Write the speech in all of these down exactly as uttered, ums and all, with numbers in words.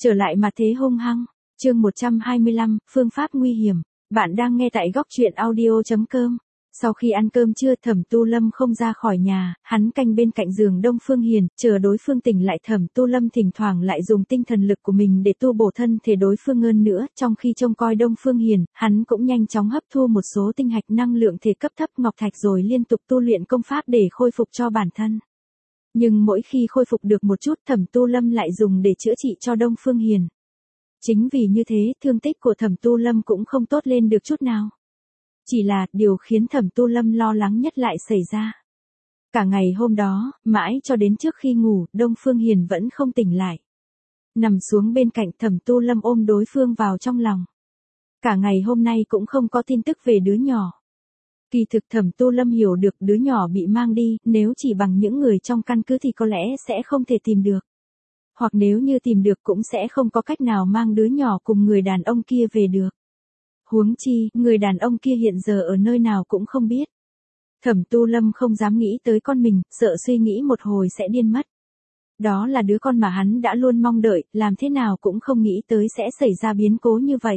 Trở lại mà thế hung hăng. Chương một trăm hai mươi lăm, phương pháp nguy hiểm. Bạn đang nghe tại góc truyện audio chấm com. Sau khi ăn cơm trưa, Thẩm Tu Lâm không ra khỏi nhà, hắn canh bên cạnh giường Đông Phương Hiền, chờ đối phương tỉnh lại. Thẩm Tu Lâm thỉnh thoảng lại dùng tinh thần lực của mình để tu bổ thân thể đối phương hơn nữa, trong khi trông coi Đông Phương Hiền, hắn cũng nhanh chóng hấp thu một số tinh hạch năng lượng thể cấp thấp ngọc thạch rồi liên tục tu luyện công pháp để khôi phục cho bản thân. Nhưng mỗi khi khôi phục được một chút, Thẩm Tu Lâm lại dùng để chữa trị cho Đông Phương Hiền. Chính vì như thế, thương tích của Thẩm Tu Lâm cũng không tốt lên được chút nào. Chỉ là, điều khiến Thẩm Tu Lâm lo lắng nhất lại xảy ra. Cả ngày hôm đó, mãi cho đến trước khi ngủ, Đông Phương Hiền vẫn không tỉnh lại. Nằm xuống bên cạnh, Thẩm Tu Lâm ôm đối phương vào trong lòng. Cả ngày hôm nay cũng không có tin tức về đứa nhỏ. Kỳ thực Thẩm Tu Lâm hiểu được đứa nhỏ bị mang đi, nếu chỉ bằng những người trong căn cứ thì có lẽ sẽ không thể tìm được. Hoặc nếu như tìm được cũng sẽ không có cách nào mang đứa nhỏ cùng người đàn ông kia về được. Huống chi, người đàn ông kia hiện giờ ở nơi nào cũng không biết. Thẩm Tu Lâm không dám nghĩ tới con mình, sợ suy nghĩ một hồi sẽ điên mất. Đó là đứa con mà hắn đã luôn mong đợi, làm thế nào cũng không nghĩ tới sẽ xảy ra biến cố như vậy.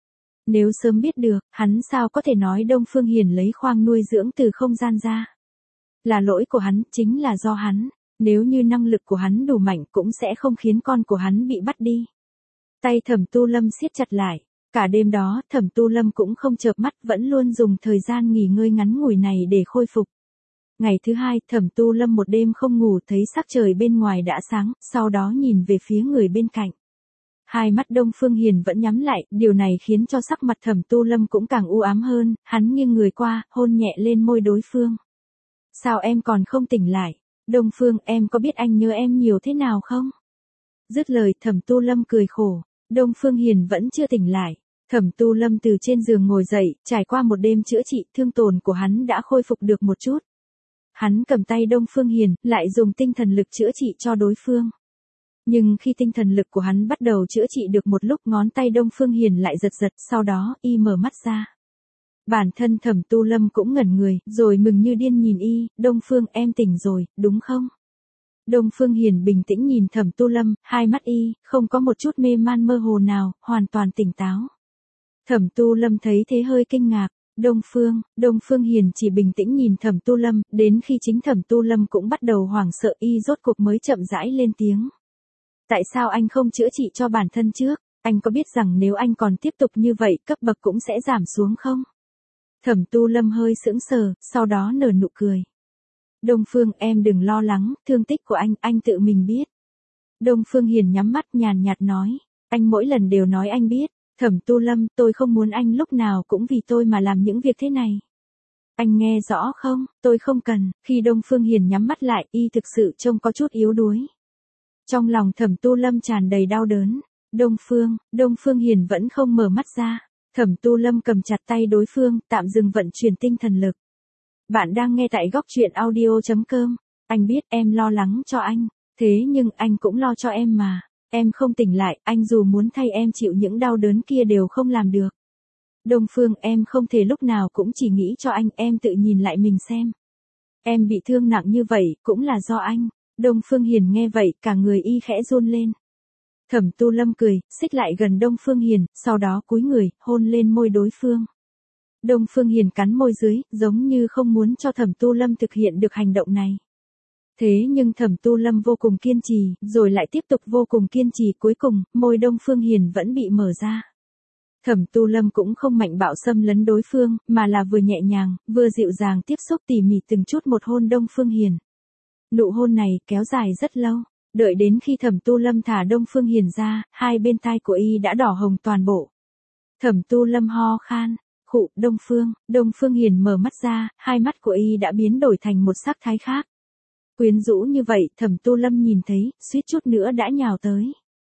Nếu sớm biết được, hắn sao có thể nói Đông Phương Hiền lấy khoang nuôi dưỡng từ không gian ra. Là lỗi của hắn, chính là do hắn. Nếu như năng lực của hắn đủ mạnh cũng sẽ không khiến con của hắn bị bắt đi. Tay Thẩm Tu Lâm siết chặt lại. Cả đêm đó, Thẩm Tu Lâm cũng không chợp mắt, vẫn luôn dùng thời gian nghỉ ngơi ngắn ngủi này để khôi phục. Ngày thứ hai, Thẩm Tu Lâm một đêm không ngủ, thấy sắc trời bên ngoài đã sáng, sau đó nhìn về phía người bên cạnh. Hai mắt Đông Phương Hiền vẫn nhắm lại, điều này khiến cho sắc mặt Thẩm Tu Lâm cũng càng u ám hơn, hắn nghiêng người qua, hôn nhẹ lên môi đối phương. Sao em còn không tỉnh lại? Đông Phương, em có biết anh nhớ em nhiều thế nào không? Dứt lời, Thẩm Tu Lâm cười khổ. Đông Phương Hiền vẫn chưa tỉnh lại. Thẩm Tu Lâm từ trên giường ngồi dậy, trải qua một đêm chữa trị, thương tổn của hắn đã khôi phục được một chút. Hắn cầm tay Đông Phương Hiền, lại dùng tinh thần lực chữa trị cho đối phương. Nhưng khi tinh thần lực của hắn bắt đầu chữa trị được một lúc, ngón tay Đông Phương Hiền lại giật giật, sau đó, y mở mắt ra. Bản thân Thẩm Tu Lâm cũng ngẩn người, rồi mừng như điên nhìn y, Đông Phương, em tỉnh rồi, đúng không? Đông Phương Hiền bình tĩnh nhìn Thẩm Tu Lâm, hai mắt y, không có một chút mê man mơ hồ nào, hoàn toàn tỉnh táo. Thẩm Tu Lâm thấy thế hơi kinh ngạc. Đông Phương, Đông Phương Hiền chỉ bình tĩnh nhìn Thẩm Tu Lâm, đến khi chính Thẩm Tu Lâm cũng bắt đầu hoảng sợ, y rốt cuộc mới chậm rãi lên tiếng. Tại sao anh không chữa trị cho bản thân trước? Anh có biết rằng nếu anh còn tiếp tục như vậy, cấp bậc cũng sẽ giảm xuống không? Thẩm Tu Lâm hơi sững sờ, sau đó nở nụ cười. Đông Phương, em đừng lo lắng, thương tích của anh, anh tự mình biết. Đông Phương Hiền nhắm mắt nhàn nhạt nói. Anh mỗi lần đều nói anh biết. Thẩm Tu Lâm, tôi không muốn anh lúc nào cũng vì tôi mà làm những việc thế này. Anh nghe rõ không, tôi không cần. Khi Đông Phương Hiền nhắm mắt lại, y thực sự trông có chút yếu đuối. Trong lòng Thẩm Tu Lâm tràn đầy đau đớn. Đông Phương, Đông Phương Hiền vẫn không mở mắt ra. Thẩm Tu Lâm cầm chặt tay đối phương, tạm dừng vận chuyển tinh thần lực. Bạn đang nghe tại góc truyện audio chấm com. Anh biết em lo lắng cho anh, thế nhưng anh cũng lo cho em mà. Em không tỉnh lại, anh dù muốn thay em chịu những đau đớn kia đều không làm được. Đông Phương, em không thể lúc nào cũng chỉ nghĩ cho anh, em tự nhìn lại mình xem. Em bị thương nặng như vậy, cũng là do anh. Đông Phương Hiền nghe vậy, cả người y khẽ run lên. Thẩm Tu Lâm cười, xích lại gần Đông Phương Hiền, sau đó cúi người, hôn lên môi đối phương. Đông Phương Hiền cắn môi dưới, giống như không muốn cho Thẩm Tu Lâm thực hiện được hành động này. Thế nhưng Thẩm Tu Lâm vô cùng kiên trì, rồi lại tiếp tục vô cùng kiên trì, cuối cùng, môi Đông Phương Hiền vẫn bị mở ra. Thẩm Tu Lâm cũng không mạnh bạo xâm lấn đối phương, mà là vừa nhẹ nhàng, vừa dịu dàng tiếp xúc tỉ mỉ từng chút một hôn Đông Phương Hiền. Nụ hôn này kéo dài rất lâu, đợi đến khi Thẩm Tu Lâm thả Đông Phương Hiền ra, hai bên tai của y đã đỏ hồng toàn bộ. Thẩm Tu Lâm ho khan. Khụ, Đông Phương, Đông Phương Hiền mở mắt ra, hai mắt của y đã biến đổi thành một sắc thái khác. Quyến rũ như vậy, Thẩm Tu Lâm nhìn thấy, suýt chút nữa đã nhào tới.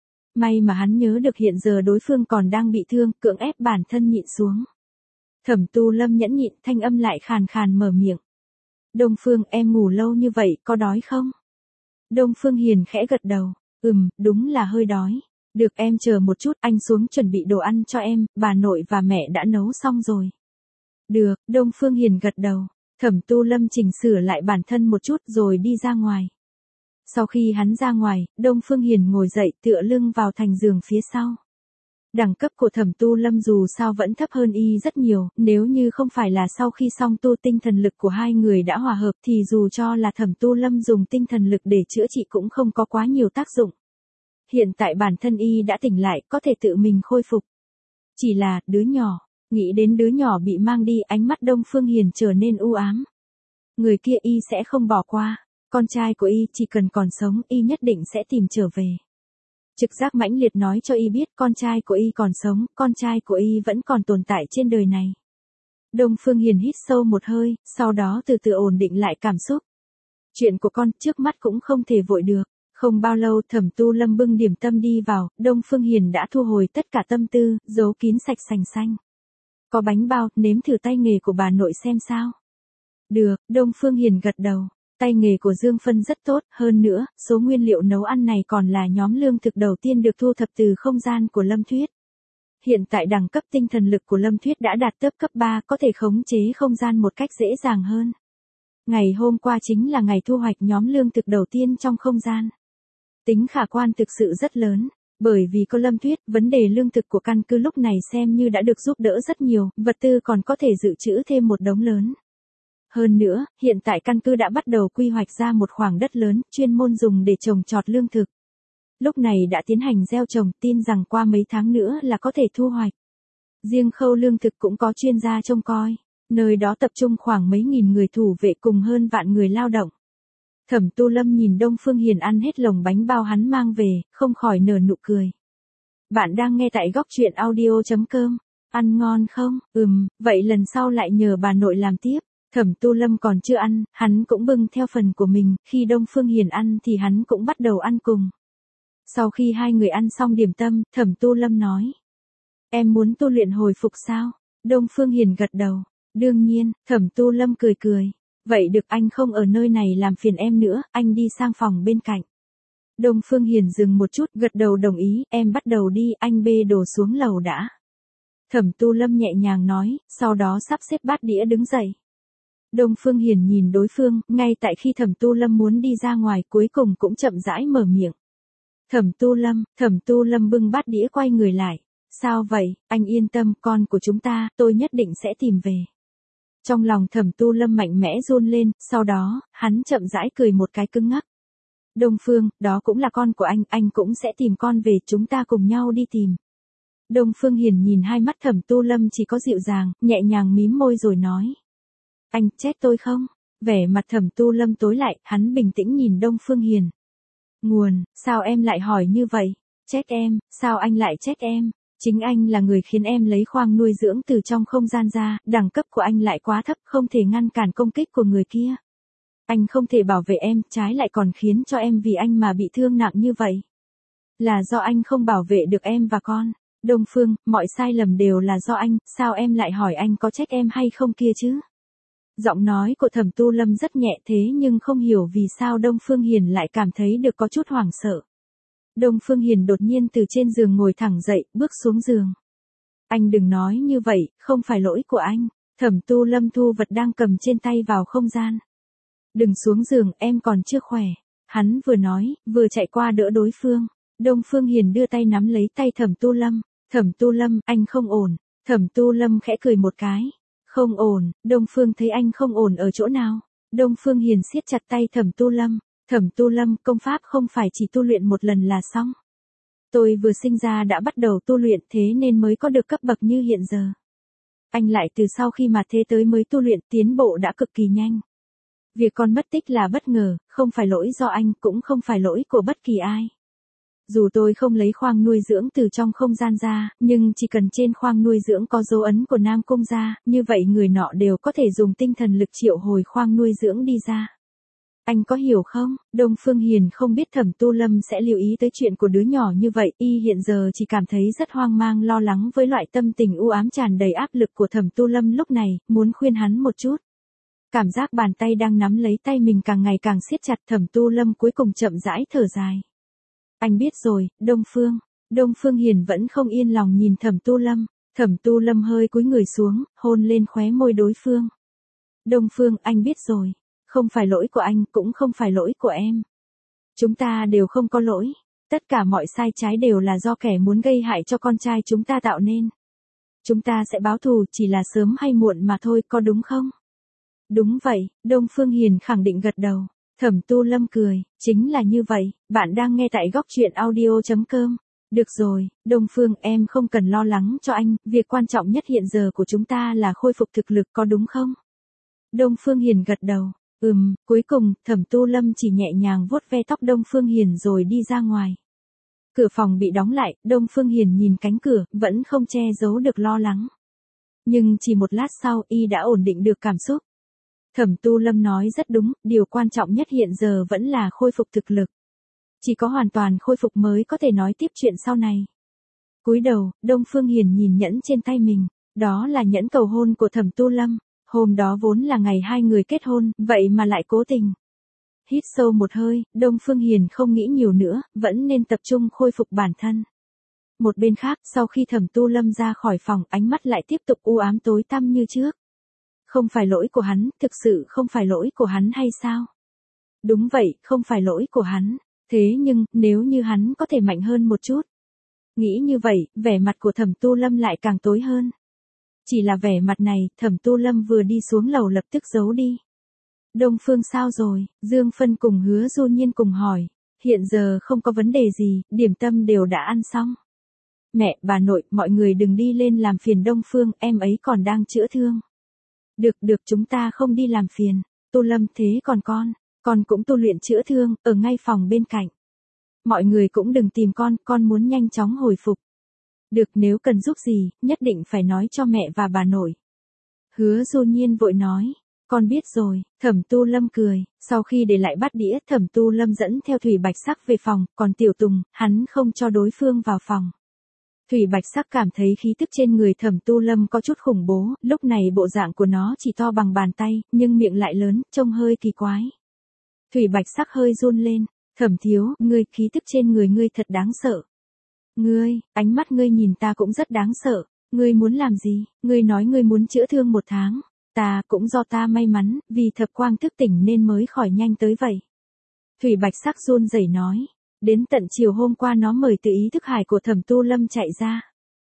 May mà hắn nhớ được hiện giờ đối phương còn đang bị thương, cưỡng ép bản thân nhịn xuống. Thẩm Tu Lâm nhẫn nhịn, thanh âm lại khàn khàn mở miệng. Đông Phương, em ngủ lâu như vậy, có đói không? Đông Phương Hiền khẽ gật đầu, ừm, đúng là hơi đói. Được, em chờ một chút, anh xuống chuẩn bị đồ ăn cho em, bà nội và mẹ đã nấu xong rồi. Được, Đông Phương Hiền gật đầu. Thẩm Tu Lâm chỉnh sửa lại bản thân một chút rồi đi ra ngoài. Sau khi hắn ra ngoài, Đông Phương Hiền ngồi dậy tựa lưng vào thành giường phía sau. Đẳng cấp của Thẩm Tu Lâm dù sao vẫn thấp hơn y rất nhiều, nếu như không phải là sau khi song tu tinh thần lực của hai người đã hòa hợp thì dù cho là Thẩm Tu Lâm dùng tinh thần lực để chữa trị cũng không có quá nhiều tác dụng. Hiện tại bản thân y đã tỉnh lại, có thể tự mình khôi phục. Chỉ là, đứa nhỏ, nghĩ đến đứa nhỏ bị mang đi, ánh mắt Đông Phương Hiền trở nên u ám. Người kia y sẽ không bỏ qua, con trai của y chỉ cần còn sống y nhất định sẽ tìm trở về. Trực giác mãnh liệt nói cho y biết con trai của y còn sống, con trai của y vẫn còn tồn tại trên đời này. Đông Phương Hiền hít sâu một hơi, sau đó từ từ ổn định lại cảm xúc. Chuyện của con trước mắt cũng không thể vội được. Không bao lâu Thẩm Tu Lâm bưng điểm tâm đi vào, Đông Phương Hiền đã thu hồi tất cả tâm tư, giấu kín sạch sành xanh. Có bánh bao, nếm thử tay nghề của bà nội xem sao. Được, Đông Phương Hiền gật đầu. Tay nghề của Dương Phân rất tốt, hơn nữa, số nguyên liệu nấu ăn này còn là nhóm lương thực đầu tiên được thu thập từ không gian của Lâm Thuyết. Hiện tại đẳng cấp tinh thần lực của Lâm Thuyết đã đạt tới cấp ba, có thể khống chế không gian một cách dễ dàng hơn. Ngày hôm qua chính là ngày thu hoạch nhóm lương thực đầu tiên trong không gian. Tính khả quan thực sự rất lớn, bởi vì có Lâm Thuyết, vấn đề lương thực của căn cứ lúc này xem như đã được giúp đỡ rất nhiều, vật tư còn có thể dự trữ thêm một đống lớn. Hơn nữa, hiện tại căn cứ đã bắt đầu quy hoạch ra một khoảng đất lớn, chuyên môn dùng để trồng trọt lương thực. Lúc này đã tiến hành gieo trồng, tin rằng qua mấy tháng nữa là có thể thu hoạch. Riêng khâu lương thực cũng có chuyên gia trông coi, nơi đó tập trung khoảng mấy nghìn người thủ vệ cùng hơn vạn người lao động. Thẩm Tu Lâm nhìn Đông Phương Hiền ăn hết lồng bánh bao hắn mang về, không khỏi nở nụ cười. Bạn đang nghe tại góc truyện audio chấm com, ăn ngon không? Ừm, vậy lần sau lại nhờ bà nội làm tiếp. Thẩm Tu Lâm còn chưa ăn, hắn cũng bưng theo phần của mình, khi Đông Phương Hiền ăn thì hắn cũng bắt đầu ăn cùng. Sau khi hai người ăn xong điểm tâm, Thẩm Tu Lâm nói. Em muốn tu luyện hồi phục sao? Đông Phương Hiền gật đầu. Đương nhiên, Thẩm Tu Lâm cười cười. Vậy được, anh không ở nơi này làm phiền em nữa, anh đi sang phòng bên cạnh. Đông Phương Hiền dừng một chút, gật đầu đồng ý, em bắt đầu đi, anh bê đồ xuống lầu đã. Thẩm Tu Lâm nhẹ nhàng nói, sau đó sắp xếp bát đĩa đứng dậy. Đông Phương Hiền nhìn đối phương, ngay tại khi Thẩm Tu Lâm muốn đi ra ngoài cuối cùng cũng chậm rãi mở miệng. Thẩm Tu Lâm, Thẩm Tu Lâm bưng bát đĩa quay người lại. Sao vậy, anh yên tâm, con của chúng ta, tôi nhất định sẽ tìm về. Trong lòng Thẩm Tu Lâm mạnh mẽ run lên, sau đó, hắn chậm rãi cười một cái cứng ngắc. Đông Phương, đó cũng là con của anh, anh cũng sẽ tìm con về, chúng ta cùng nhau đi tìm. Đông Phương Hiền nhìn hai mắt Thẩm Tu Lâm chỉ có dịu dàng, nhẹ nhàng mím môi rồi nói. Anh, trách tôi không? Vẻ mặt Thẩm Tu Lâm tối lại, hắn bình tĩnh nhìn Đông Phương Hiền. Nguồn, sao em lại hỏi như vậy? Trách em, sao anh lại trách em? Chính anh là người khiến em lấy khoang nuôi dưỡng từ trong không gian ra, đẳng cấp của anh lại quá thấp, không thể ngăn cản công kích của người kia. Anh không thể bảo vệ em, trái lại còn khiến cho em vì anh mà bị thương nặng như vậy. Là do anh không bảo vệ được em và con. Đông Phương, mọi sai lầm đều là do anh, sao em lại hỏi anh có trách em hay không kia chứ? Giọng nói của Thẩm Tu Lâm rất nhẹ thế nhưng không hiểu vì sao Đông Phương Hiền lại cảm thấy được có chút hoảng sợ. Đông Phương Hiền đột nhiên từ trên giường ngồi thẳng dậy, bước xuống giường. Anh đừng nói như vậy, không phải lỗi của anh. Thẩm Tu Lâm thu vật đang cầm trên tay vào không gian. Đừng xuống giường, em còn chưa khỏe. Hắn vừa nói, vừa chạy qua đỡ đối phương. Đông Phương Hiền đưa tay nắm lấy tay Thẩm Tu Lâm. Thẩm Tu Lâm, anh không ổn. Thẩm Tu Lâm khẽ cười một cái. Không ổn, Đông Phương thấy anh không ổn ở chỗ nào. Đông Phương Hiền siết chặt tay Thẩm Tu Lâm. Thẩm Tu Lâm, công pháp không phải chỉ tu luyện một lần là xong. Tôi vừa sinh ra đã bắt đầu tu luyện thế nên mới có được cấp bậc như hiện giờ. Anh lại từ sau khi mà thế tới mới tu luyện, tiến bộ đã cực kỳ nhanh. Việc con mất tích là bất ngờ, không phải lỗi do anh, cũng không phải lỗi của bất kỳ ai. Dù tôi không lấy khoang nuôi dưỡng từ trong không gian ra, nhưng chỉ cần trên khoang nuôi dưỡng có dấu ấn của Nam Cung ra, như vậy người nọ đều có thể dùng tinh thần lực triệu hồi khoang nuôi dưỡng đi ra. Anh có hiểu không? Đông Phương Hiền không biết Thẩm Tu Lâm sẽ lưu ý tới chuyện của đứa nhỏ như vậy, y hiện giờ chỉ cảm thấy rất hoang mang lo lắng với loại tâm tình u ám tràn đầy áp lực của Thẩm Tu Lâm lúc này, muốn khuyên hắn một chút. Cảm giác bàn tay đang nắm lấy tay mình càng ngày càng siết chặt, Thẩm Tu Lâm cuối cùng chậm rãi thở dài. Anh biết rồi, Đông Phương. Đông Phương Hiền vẫn không yên lòng nhìn Thẩm Tu Lâm. Thẩm Tu Lâm hơi cúi người xuống, hôn lên khóe môi đối phương. Đông Phương, anh biết rồi. Không phải lỗi của anh, cũng không phải lỗi của em. Chúng ta đều không có lỗi. Tất cả mọi sai trái đều là do kẻ muốn gây hại cho con trai chúng ta tạo nên. Chúng ta sẽ báo thù, chỉ là sớm hay muộn mà thôi, có đúng không? Đúng vậy, Đông Phương Hiền khẳng định gật đầu. Thẩm Tu Lâm cười, chính là như vậy, bạn đang nghe tại góc truyện audio.com. Được rồi, Đông Phương, em không cần lo lắng cho anh, việc quan trọng nhất hiện giờ của chúng ta là khôi phục thực lực, có đúng không? Đông Phương Hiền gật đầu, ừm, cuối cùng, Thẩm Tu Lâm chỉ nhẹ nhàng vuốt ve tóc Đông Phương Hiền rồi đi ra ngoài. Cửa phòng bị đóng lại, Đông Phương Hiền nhìn cánh cửa, vẫn không che giấu được lo lắng. Nhưng chỉ một lát sau, y đã ổn định được cảm xúc. Thẩm Tu Lâm nói rất đúng, điều quan trọng nhất hiện giờ vẫn là khôi phục thực lực. Chỉ có hoàn toàn khôi phục mới có thể nói tiếp chuyện sau này. Cúi đầu, Đông Phương Hiền nhìn nhẫn trên tay mình, đó là nhẫn cầu hôn của Thẩm Tu Lâm. Hôm đó vốn là ngày hai người kết hôn, vậy mà lại cố tình. Hít sâu một hơi, Đông Phương Hiền không nghĩ nhiều nữa, vẫn nên tập trung khôi phục bản thân. Một bên khác, sau khi Thẩm Tu Lâm ra khỏi phòng, ánh mắt lại tiếp tục u ám tối tăm như trước. Không phải lỗi của hắn, thực sự không phải lỗi của hắn hay sao? Đúng vậy, không phải lỗi của hắn. Thế nhưng, nếu như hắn có thể mạnh hơn một chút. Nghĩ như vậy, vẻ mặt của Thẩm Tu Lâm lại càng tối hơn. Chỉ là vẻ mặt này, Thẩm Tu Lâm vừa đi xuống lầu lập tức giấu đi. Đông Phương sao rồi? Dương Phân cùng Hứa Du Nhiên cùng hỏi. Hiện giờ không có vấn đề gì, điểm tâm đều đã ăn xong. Mẹ, bà nội, mọi người đừng đi lên làm phiền Đông Phương, em ấy còn đang chữa thương. Được được, chúng ta không đi làm phiền. Tu Lâm, thế còn con? Con cũng tu luyện chữa thương, ở ngay phòng bên cạnh. Mọi người cũng đừng tìm con, con muốn nhanh chóng hồi phục. Được, nếu cần giúp gì, nhất định phải nói cho mẹ và bà nội. Hứa Du Nhiên vội nói. Con biết rồi. Thẩm Tu Lâm cười, sau khi để lại bát đĩa, Thẩm Tu Lâm dẫn theo Thủy Bạch Sắc về phòng, còn Tiểu Tùng, hắn không cho đối phương vào phòng. Thủy Bạch Sắc cảm thấy khí tức trên người Thẩm Tu Lâm có chút khủng bố, lúc này bộ dạng của nó chỉ to bằng bàn tay, nhưng miệng lại lớn, trông hơi kỳ quái. Thủy Bạch Sắc hơi run lên, Thẩm thiếu, ngươi, khí tức trên người ngươi thật đáng sợ. Ngươi, ánh mắt ngươi nhìn ta cũng rất đáng sợ, ngươi muốn làm gì, ngươi nói ngươi muốn chữa thương một tháng. Ta, cũng do ta may mắn, vì thập quang thức tỉnh nên mới khỏi nhanh tới vậy. Thủy Bạch Sắc run rẩy nói. Đến tận chiều hôm qua nó mời từ ý thức hải của Thẩm Tu Lâm chạy ra.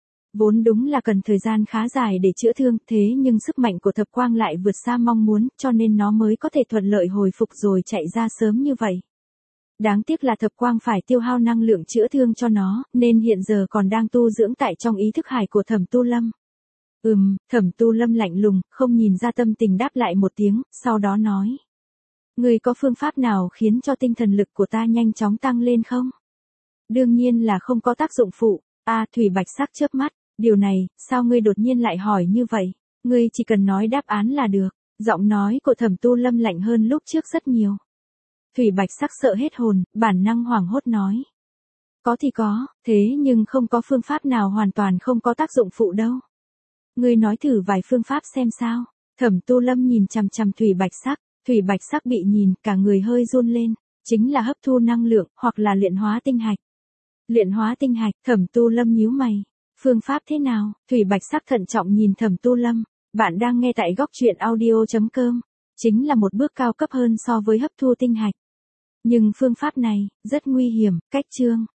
Vốn đúng là cần thời gian khá dài để chữa thương, thế nhưng sức mạnh của thập quang lại vượt xa mong muốn, cho nên nó mới có thể thuận lợi hồi phục rồi chạy ra sớm như vậy. Đáng tiếc là thập quang phải tiêu hao năng lượng chữa thương cho nó, nên hiện giờ còn đang tu dưỡng tại trong ý thức hải của Thẩm Tu Lâm. Ừm, Thẩm Tu Lâm lạnh lùng, không nhìn ra tâm tình đáp lại một tiếng, sau đó nói. Người có phương pháp nào khiến cho tinh thần lực của ta nhanh chóng tăng lên không? Đương nhiên là không có tác dụng phụ. A à, Thủy Bạch Sắc chớp mắt, điều này, sao ngươi đột nhiên lại hỏi như vậy? Ngươi chỉ cần nói đáp án là được. Giọng nói của Thẩm Tu Lâm lạnh hơn lúc trước rất nhiều. Thủy Bạch Sắc sợ hết hồn, bản năng hoảng hốt nói. Có thì có, thế nhưng không có phương pháp nào hoàn toàn không có tác dụng phụ đâu. Ngươi nói thử vài phương pháp xem sao. Thẩm Tu Lâm nhìn chằm chằm Thủy Bạch Sắc, Thủy Bạch Sắc bị nhìn, cả người hơi run lên, chính là hấp thu năng lượng, hoặc là luyện hóa tinh hạch. Luyện hóa tinh hạch, Thẩm Tu Lâm nhíu mày. Phương pháp thế nào? Thủy Bạch Sắc thận trọng nhìn Thẩm Tu Lâm, bạn đang nghe tại góc truyện audio.com. Chính là một bước cao cấp hơn so với hấp thu tinh hạch. Nhưng phương pháp này, rất nguy hiểm, cách chương.